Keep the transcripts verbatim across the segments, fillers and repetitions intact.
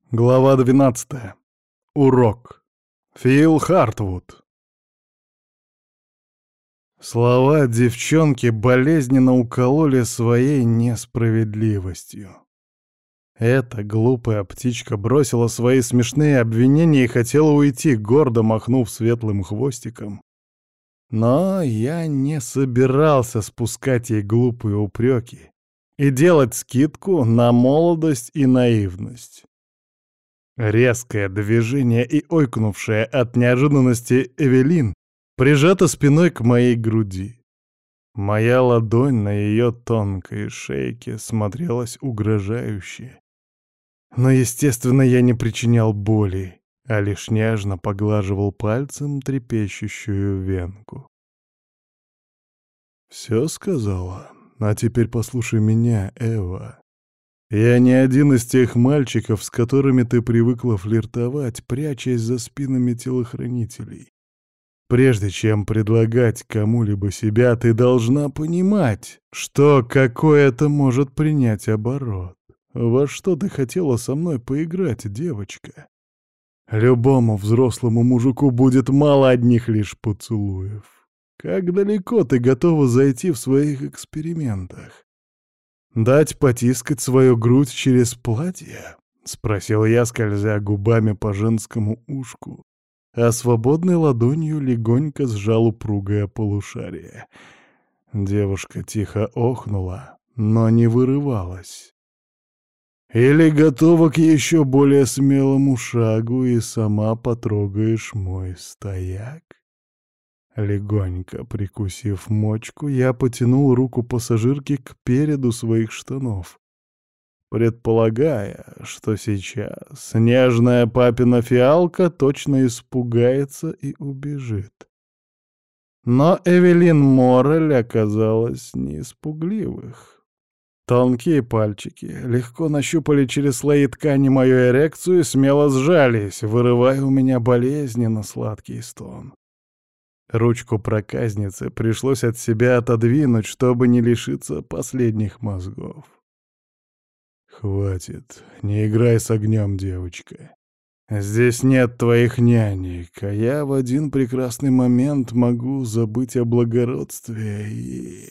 Глава двенадцатая. Урок. Фил Хартвуд. Слова девчонки болезненно укололи своей несправедливостью. Эта глупая птичка бросила свои смешные обвинения и хотела уйти, гордо махнув светлым хвостиком. Но я не собирался спускать ей глупые упреки и делать скидку на молодость и наивность. Резкое движение и ойкнувшая от неожиданности Эвелин прижата спиной к моей груди. Моя ладонь на ее тонкой шейке смотрелась угрожающе. Но, естественно, я не причинял боли, а лишь нежно поглаживал пальцем трепещущую венку. «Все сказала? А теперь послушай меня, Эва. Я не один из тех мальчиков, с которыми ты привыкла флиртовать, прячась за спинами телохранителей. Прежде чем предлагать кому-либо себя, ты должна понимать, что какой это может принять оборот. Во что ты хотела со мной поиграть, девочка? Любому взрослому мужику будет мало одних лишь поцелуев. Как далеко ты готова зайти в своих экспериментах? «Дать потискать свою грудь через платье?» — спросил я, скользя губами по женскому ушку, а свободной ладонью легонько сжал упругое полушарие. Девушка тихо охнула, но не вырывалась. «Или готова к еще более смелому шагу и сама потрогаешь мой стояк?» Легонько прикусив мочку, я потянул руку пассажирки к переду своих штанов, предполагая, что сейчас нежная папина фиалка точно испугается и убежит. Но Эвелин Моррель оказалась не из пугливых. Тонкие пальчики легко нащупали через слои ткани мою эрекцию и смело сжались, вырывая у меня болезненно сладкий стон. Ручку проказницы пришлось от себя отодвинуть, чтобы не лишиться последних мозгов. «Хватит, не играй с огнем, девочка. Здесь нет твоих нянек, а я в один прекрасный момент могу забыть о благородстве и...»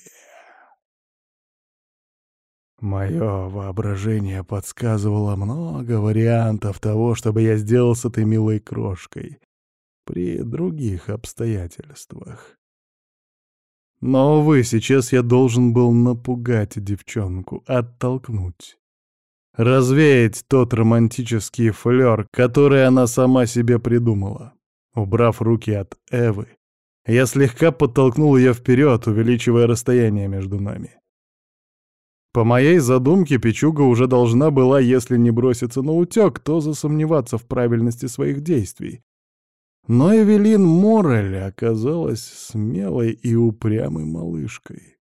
Мое воображение подсказывало много вариантов того, чтобы я сделал с этой милой крошкой при других обстоятельствах. Но, увы, сейчас я должен был напугать девчонку, оттолкнуть. Развеять тот романтический флёр, который она сама себе придумала. Убрав руки от Эвы, я слегка подтолкнул ее вперед, увеличивая расстояние между нами. По моей задумке, Пичуга уже должна была, если не броситься на утёк, то засомневаться в правильности своих действий. Но Эвелин Моррель оказалась смелой и упрямой малышкой.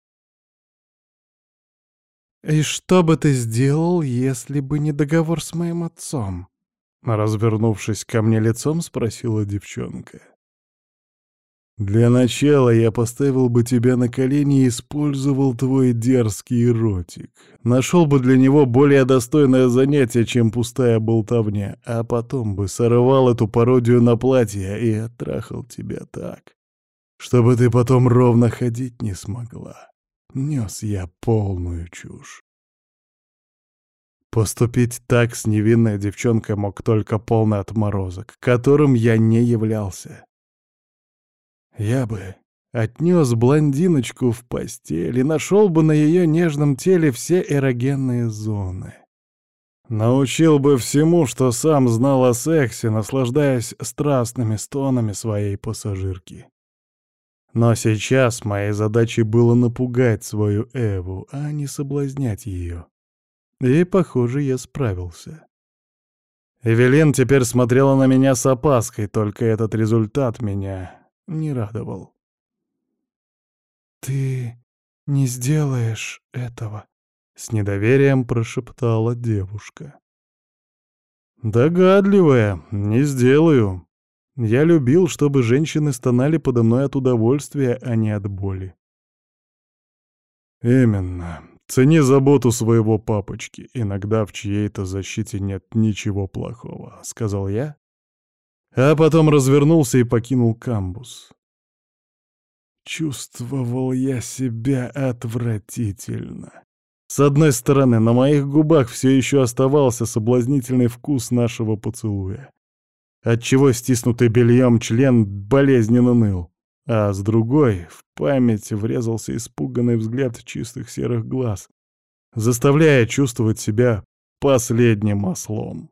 «И что бы ты сделал, если бы не договор с моим отцом?» Развернувшись ко мне лицом, спросила девчонка. «Для начала я поставил бы тебя на колени и использовал твой дерзкий ротик. Нашел бы для него более достойное занятие, чем пустая болтовня, а потом бы сорвал эту пародию на платье и оттрахал тебя так, чтобы ты потом ровно ходить не смогла. Нес я полную чушь». Поступить так с невинной девчонкой мог только полный отморозок, которым я не являлся. Я бы отнес блондиночку в постель и нашел бы на ее нежном теле все эрогенные зоны. Научил бы всему, что сам знал о сексе, наслаждаясь страстными стонами своей пассажирки. Но сейчас моей задачей было напугать свою Эву, а не соблазнять ее. И, похоже, я справился. Эвелин теперь смотрела на меня с опаской, только этот результат меня не радовал. «Ты не сделаешь этого», — с недоверием прошептала девушка. «Догадливая, не сделаю. Я любил, чтобы женщины стонали подо мной от удовольствия, а не от боли». «Именно. Цени заботу своего папочки. Иногда в чьей-то защите нет ничего плохого», — сказал я, а потом развернулся и покинул камбус. Чувствовал я себя отвратительно. С одной стороны, на моих губах все еще оставался соблазнительный вкус нашего поцелуя, отчего стиснутый бельем член болезненно ныл, а с другой в память врезался испуганный взгляд чистых серых глаз, заставляя чувствовать себя последним ослом.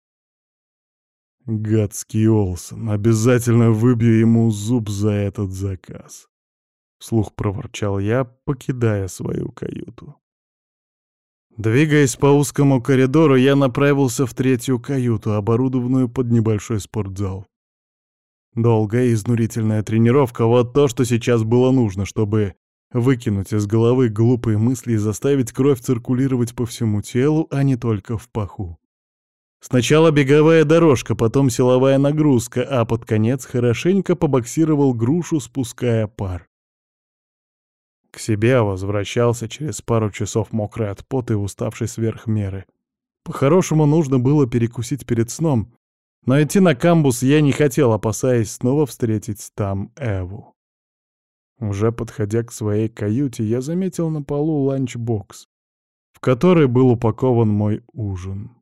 Гадский Олсон, обязательно выбью ему зуб за этот заказ. Вслух проворчал я, покидая свою каюту. Двигаясь по узкому коридору, я направился в третью каюту, оборудованную под небольшой спортзал. Долгая и изнурительная тренировка — вот то, что сейчас было нужно, чтобы выкинуть из головы глупые мысли и заставить кровь циркулировать по всему телу, а не только в паху. Сначала беговая дорожка, потом силовая нагрузка, а под конец хорошенько побоксировал грушу, спуская пар. К себе возвращался через пару часов мокрый от пота и уставший сверх меры. По-хорошему нужно было перекусить перед сном, но идти на камбус я не хотел, опасаясь снова встретить там Эву. Уже подходя к своей каюте, я заметил на полу ланчбокс, в который был упакован мой ужин.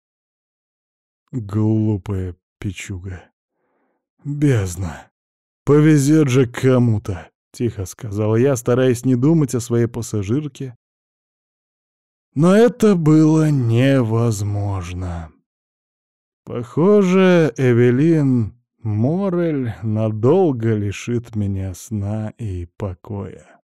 Глупая печуга. Бездна. Повезет же кому-то. — тихо сказал я, стараясь не думать о своей пассажирке. Но это было невозможно. Похоже, Эвелин Моррель надолго лишит меня сна и покоя.